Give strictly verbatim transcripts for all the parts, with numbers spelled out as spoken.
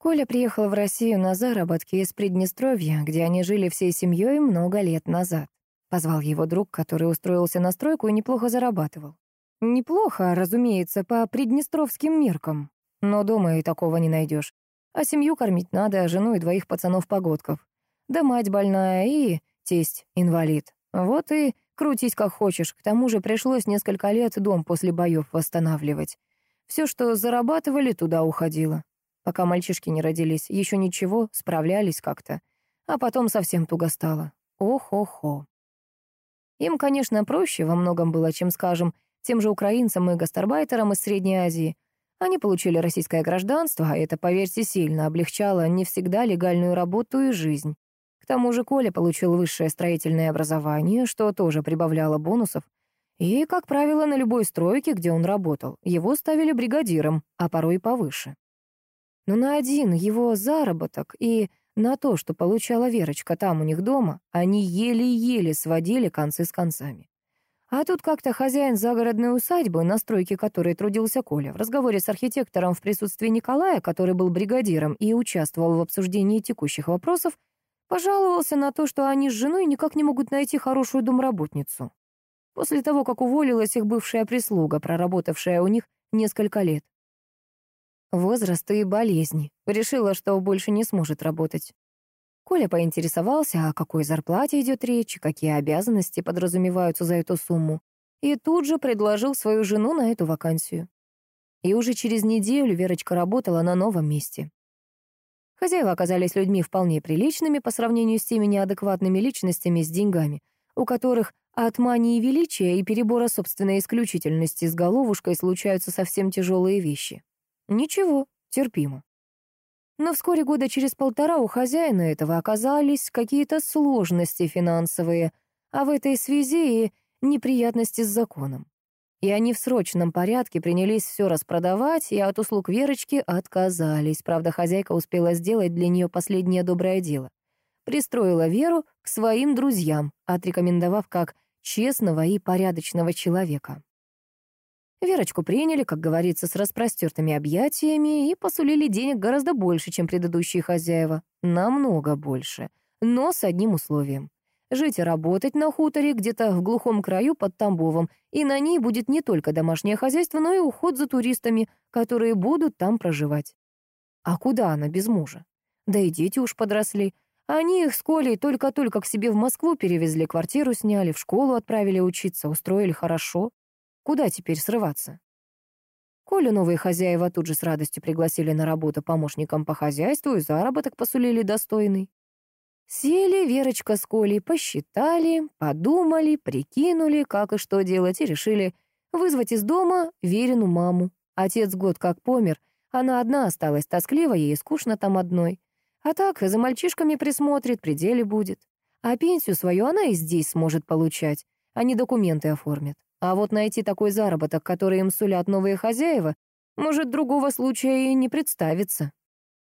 Коля приехал в Россию на заработки из Приднестровья, где они жили всей семьей много лет назад. Позвал его друг, который устроился на стройку и неплохо зарабатывал. Неплохо, разумеется, по приднестровским меркам. Но дома и такого не найдешь. А семью кормить надо, жену и двоих пацанов-погодков. Да мать больная и тесть инвалид. Вот и крутись как хочешь. К тому же пришлось несколько лет дом после боев восстанавливать. Все, что зарабатывали, туда уходило. Пока мальчишки не родились, еще ничего, справлялись как-то. А потом совсем туго стало. Ох-охо. Им, конечно, проще во многом было, чем, скажем, тем же украинцам и гастарбайтерам из Средней Азии. Они получили российское гражданство, а это, поверьте, сильно облегчало не всегда легальную работу и жизнь. К тому же Коля получил высшее строительное образование, что тоже прибавляло бонусов. И, как правило, на любой стройке, где он работал, его ставили бригадиром, а порой и повыше. Но на один его заработок и на то, что получала Верочка там у них дома, они еле-еле сводили концы с концами. А тут как-то хозяин загородной усадьбы, на стройке которой трудился Коля, в разговоре с архитектором в присутствии Николая, который был бригадиром и участвовал в обсуждении текущих вопросов, пожаловался на то, что они с женой никак не могут найти хорошую домработницу. После того, как уволилась их бывшая прислуга, проработавшая у них несколько лет. Возраст и болезни. Решила, что больше не сможет работать. Коля поинтересовался, о какой зарплате идет речь, какие обязанности подразумеваются за эту сумму, и тут же предложил свою жену на эту вакансию. И уже через неделю Верочка работала на новом месте. Хозяева оказались людьми вполне приличными по сравнению с теми неадекватными личностями с деньгами, у которых от мании величия и перебора собственной исключительности с головушкой случаются совсем тяжелые вещи. Ничего, терпимо. Но вскоре года через полтора у хозяина этого оказались какие-то сложности финансовые, а в этой связи и неприятности с законом. И они в срочном порядке принялись все распродавать, и от услуг Верочки отказались. Правда, хозяйка успела сделать для нее последнее доброе дело. Пристроила Веру к своим друзьям, отрекомендовав как честного и порядочного человека. Верочку приняли, как говорится, с распростертыми объятиями и посулили денег гораздо больше, чем предыдущие хозяева. Намного больше. Но с одним условием. Жить и работать на хуторе где-то в глухом краю под Тамбовом, и на ней будет не только домашнее хозяйство, но и уход за туристами, которые будут там проживать. А куда она без мужа? Да и дети уж подросли. Они их с Колей только-только к себе в Москву перевезли, квартиру сняли, в школу отправили учиться, устроили хорошо. Куда теперь срываться? Колю новые хозяева тут же с радостью пригласили на работу помощником по хозяйству и заработок посулили достойный. Сели Верочка с Колей, посчитали, подумали, прикинули, как и что делать, и решили вызвать из дома Верину маму. Отец год как помер, она одна осталась, тоскливо, ей скучно там одной. А так за мальчишками присмотрит, при деле будет. А пенсию свою она и здесь сможет получать, они документы оформят. А вот найти такой заработок, который им сулят новые хозяева, может, другого случая и не представится.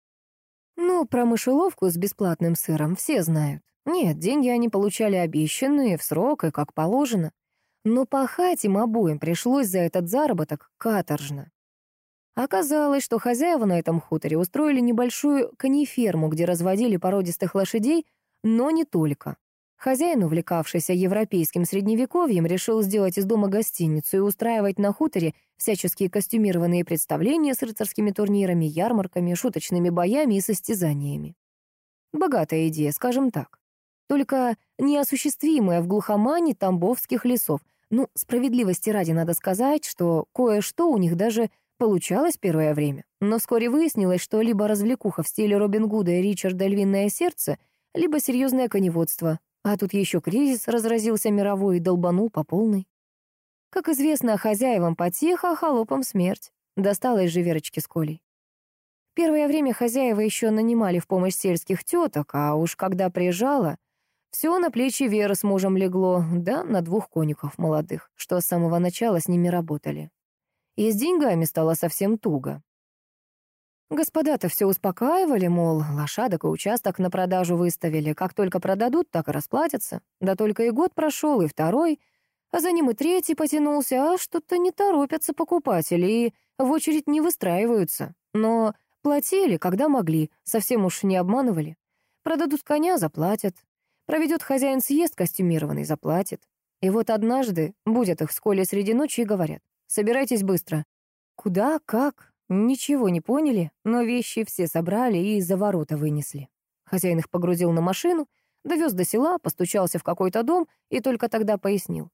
Ну, про мышеловку с бесплатным сыром все знают. Нет, деньги они получали обещанные, в срок и как положено. Но пахать им обоим пришлось за этот заработок каторжно. Оказалось, что хозяева на этом хуторе устроили небольшую конеферму, где разводили породистых лошадей, но не только. Хозяин, увлекавшийся европейским средневековьем, решил сделать из дома гостиницу и устраивать на хуторе всяческие костюмированные представления с рыцарскими турнирами, ярмарками, шуточными боями и состязаниями. Богатая идея, скажем так. Только неосуществимая в глухомане тамбовских лесов. Ну, справедливости ради надо сказать, что кое-что у них даже получалось первое время. Но вскоре выяснилось, что либо развлекуха в стиле Робин Гуда и Ричарда «Львиное сердце», либо серьезное коневодство. А тут еще кризис разразился мировой и долбанул по полной. Как известно, хозяевам потеха, а холопам смерть. Досталось же Верочке с Колей. Первое время хозяева еще нанимали в помощь сельских теток, а уж когда приезжала, все на плечи Веры с мужем легло, да на двух конюхов молодых, что с самого начала с ними работали. И с деньгами стало совсем туго. Господа-то все успокаивали, мол, лошадок и участок на продажу выставили. Как только продадут, так и расплатятся. Да только и год прошел, и второй, а за ним и третий потянулся, а что-то не торопятся покупатели и в очередь не выстраиваются. Но Платили, когда могли, совсем уж не обманывали. Продадут коня — заплатят. Проведет хозяин съезд костюмированный — заплатит. И вот однажды будут их в школе среди ночи и говорят: «Собирайтесь быстро». Куда, как, ничего не поняли, но вещи все собрали и за ворота вынесли. Хозяин их погрузил на машину, довез до села, постучался в какой-то дом и только тогда пояснил: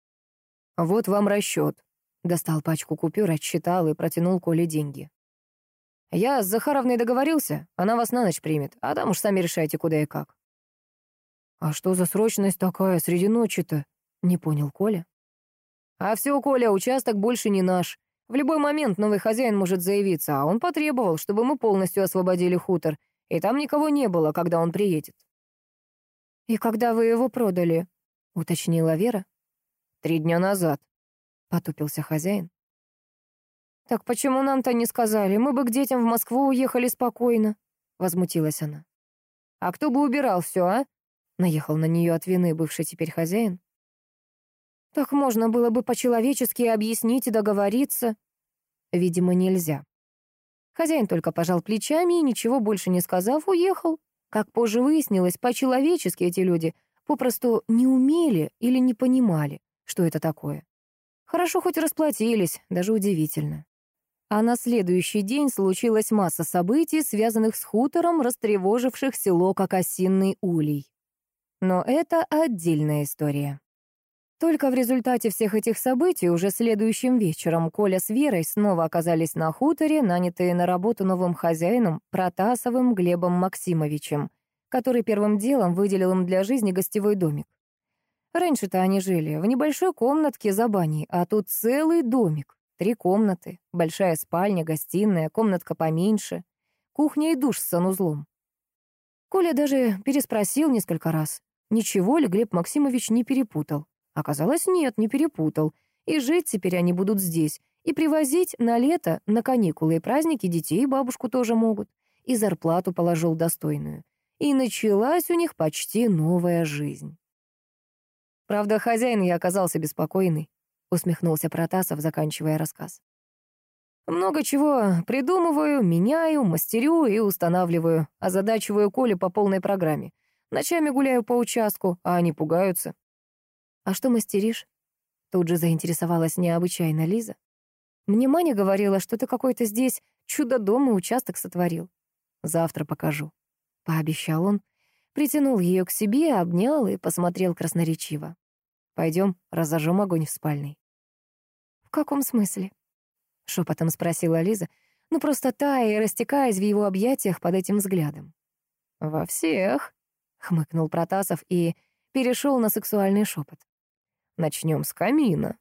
«Вот вам расчет». Достал пачку купюр, отсчитал и протянул Коле деньги. «Я с Захаровной договорился, она вас на ночь примет, а там уж сами решайте, куда и как». «А что за срочность такая среди ночи-то?» — не понял Коля. «А все, Коля, участок больше не наш. В любой момент новый хозяин может заявиться, а он потребовал, чтобы мы полностью освободили хутор, и там никого не было, когда он приедет». «И когда вы его продали?» — уточнила Вера. «Три дня назад», — потупился хозяин. «Так почему нам-то не сказали? Мы бы к детям в Москву уехали спокойно», — возмутилась она. «А кто бы убирал все, а?» — наехал на нее от вины бывший теперь хозяин. «Так можно было бы по-человечески объяснить и договориться». Видимо, нельзя. Хозяин только пожал плечами и, ничего больше не сказав, уехал. Как позже выяснилось, по-человечески эти люди попросту не умели или не понимали, что это такое. Хорошо хоть расплатились, даже удивительно. А на следующий день случилась масса событий, связанных с хутором, растревоживших село как осинный улей. Но это отдельная история. Только в результате всех этих событий уже следующим вечером Коля с Верой снова оказались на хуторе, нанятые на работу новым хозяином Протасовым Глебом Максимовичем, который первым делом выделил им для жизни гостевой домик. Раньше-то они жили в небольшой комнатке за баней, а тут целый домик. Три комнаты, большая спальня, гостиная, комнатка поменьше, кухня и душ с санузлом. Коля даже переспросил несколько раз, ничего ли Глеб Максимович не перепутал. Оказалось, нет, не перепутал. И жить теперь они будут здесь, и привозить на лето, на каникулы и праздники детей и бабушку тоже могут. И зарплату положил достойную. И началась у них почти новая жизнь. Правда, хозяин я оказался беспокойный, усмехнулся Протасов, заканчивая рассказ. Много чего придумываю, меняю, мастерю и устанавливаю, озадачиваю Колю по полной программе. Ночами гуляю по участку, а они пугаются. «А что мастеришь?» Тут же заинтересовалась необычайно Лиза. «Мне Маня говорила, что ты какой-то здесь чудо-дом и участок сотворил. Завтра покажу», — пообещал он. Притянул ее к себе, обнял и посмотрел красноречиво. «Пойдем, разожжем огонь в спальной». «В каком смысле?» — шепотом спросила Лиза, ну просто тая и растекаясь в его объятиях под этим взглядом. «Во всех», — хмыкнул Протасов и перешел на сексуальный шепот. «Начнем с камина».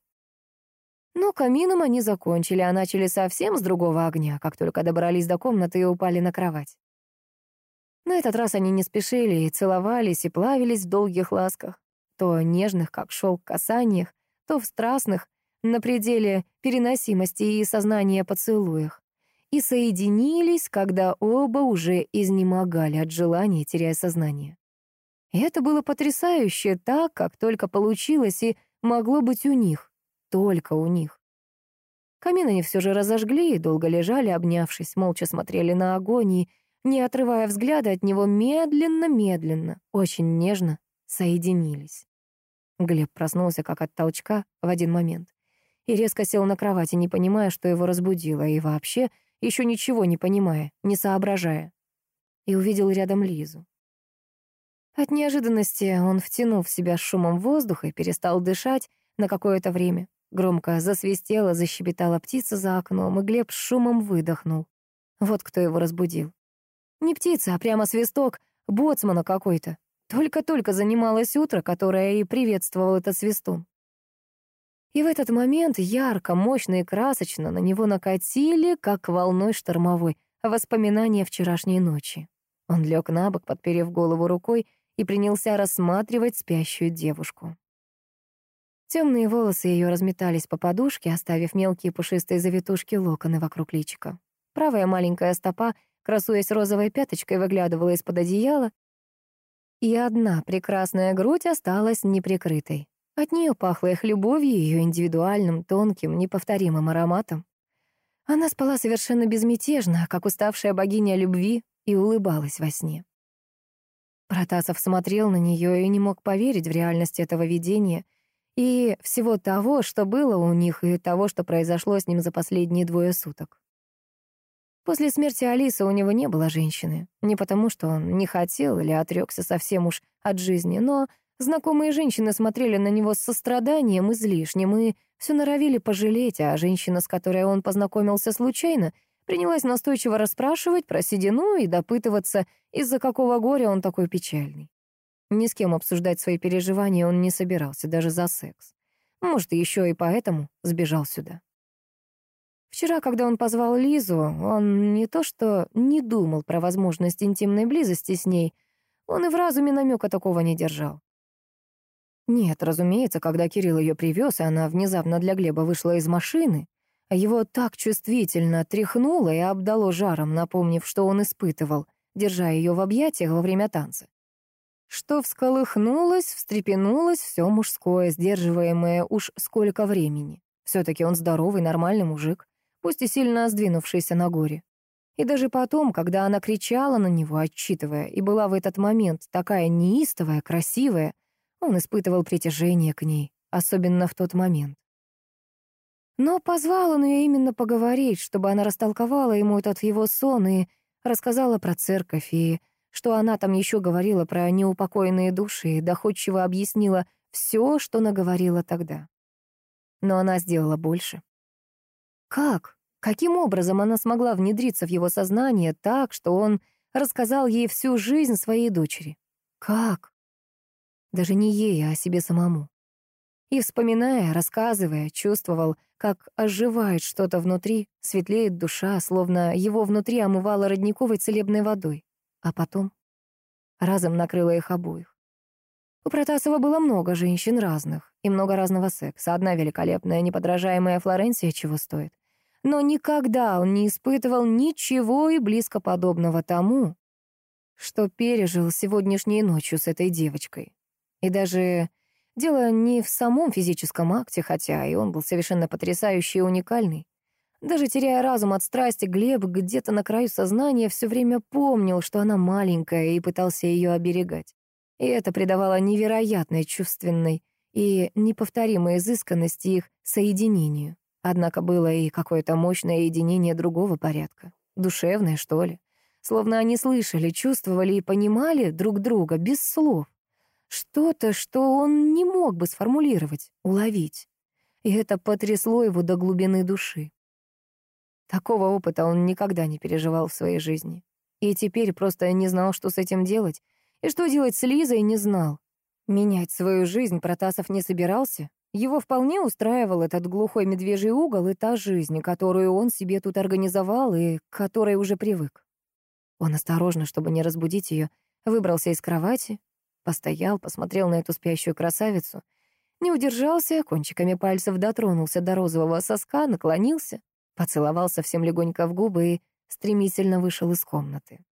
Но камином они закончили, а начали совсем с другого огня, как только добрались до комнаты и упали на кровать. На этот раз они не спешили и целовались, и плавились в долгих ласках, то нежных, как шелк, касаниях, то в страстных, на пределе переносимости и сознания поцелуях, и соединились, когда оба уже изнемогали от желания, теряя сознание. И это было потрясающе, так, как только получилось и могло быть у них, только у них. Камин они все же разожгли и долго лежали, обнявшись, молча смотрели на огонь и, не отрывая взгляда от него, медленно-медленно, очень нежно соединились. Глеб проснулся как от толчка в один момент и резко сел на кровати, не понимая, что его разбудило, и вообще еще ничего не понимая, не соображая. И увидел рядом Лизу. От неожиданности он втянул в себя шумом воздух и перестал дышать на какое-то время. Громко засвистела, защебетала птица за окном, и Глеб с шумом выдохнул. Вот кто его разбудил. Не птица, а прямо свисток боцмана какой-то. Только-только занималось утро, которое и приветствовал этот свистун. И в этот момент ярко, мощно и красочно на него накатили, как волной штормовой, воспоминания вчерашней ночи. Он лег на бок, подперев голову рукой, и принялся рассматривать спящую девушку. Темные волосы ее разметались по подушке, оставив мелкие пушистые завитушки локоны вокруг личика. Правая маленькая стопа, красуясь розовой пяточкой, выглядывала из-под одеяла, и одна прекрасная грудь осталась неприкрытой. От нее пахло их любовью, ее индивидуальным, тонким, неповторимым ароматом. Она спала совершенно безмятежно, как уставшая богиня любви, и улыбалась во сне. Протасов смотрел на нее и не мог поверить в реальность этого видения и всего того, что было у них, и того, что произошло с ним за последние двое суток. После смерти Алисы у него не было женщины. Не потому, что он не хотел или отрекся совсем уж от жизни, но знакомые женщины смотрели на него с состраданием излишним и все норовили пожалеть, а женщина, с которой он познакомился случайно, принялась настойчиво расспрашивать про седину и допытываться, из-за какого горя он такой печальный. Ни с кем обсуждать свои переживания он не собирался, даже за секс. Может, еще и поэтому сбежал сюда. Вчера, когда он позвал Лизу, он не то что не думал про возможность интимной близости с ней, он и в разуме намека такого не держал. Нет, разумеется, когда Кирилл ее привез, и она внезапно для Глеба вышла из машины, а его так чувствительно тряхнуло и обдало жаром, напомнив, что он испытывал, держа ее в объятиях во время танца. Что всколыхнулось, встрепенулось все мужское, сдерживаемое уж сколько времени. Все-таки он здоровый, нормальный мужик, пусть и сильно сдвинувшийся на горе. И даже потом, когда она кричала на него, отчитывая, и была в этот момент такая неистовая, красивая, он испытывал притяжение к ней, особенно в тот момент. Но позвал он ее именно поговорить, чтобы она растолковала ему этот его сон и рассказала про церковь, и что она там еще говорила про неупокоенные души, и доходчиво объяснила все, что наговорила тогда. Но она сделала больше. Как? Каким образом она смогла внедриться в его сознание так, что он рассказал ей всю жизнь своей дочери? Как? Даже не ей, а себе самому. И, вспоминая, рассказывая, чувствовал, как оживает что-то внутри, светлеет душа, словно его внутри омывало родниковой целебной водой. А потом разом накрыло их обоих. У Протасова было много женщин разных и много разного секса. Одна великолепная, неподражаемая Флоренция чего стоит. Но никогда он не испытывал ничего и близко подобного тому, что пережил сегодняшней ночью с этой девочкой. И даже дело не в самом физическом акте, хотя и он был совершенно потрясающий и уникальный. Даже теряя разум от страсти, Глеб где-то на краю сознания все время помнил, что она маленькая, и пытался ее оберегать. И это придавало невероятной чувственной и неповторимой изысканности их соединению. Однако было и какое-то мощное единение другого порядка. Душевное, что ли. Словно они слышали, чувствовали и понимали друг друга без слов. Что-то, что он не мог бы сформулировать, уловить. И это потрясло его до глубины души. Такого опыта он никогда не переживал в своей жизни. И теперь просто не знал, что с этим делать. И что делать с Лизой, не знал. Менять свою жизнь Протасов не собирался. Его вполне устраивал этот глухой медвежий угол и та жизнь, которую он себе тут организовал и к которой уже привык. Он осторожно, чтобы не разбудить ее, выбрался из кровати, постоял, посмотрел на эту спящую красавицу, не удержался, кончиками пальцев дотронулся до розового соска, наклонился, поцеловал совсем легонько в губы и стремительно вышел из комнаты.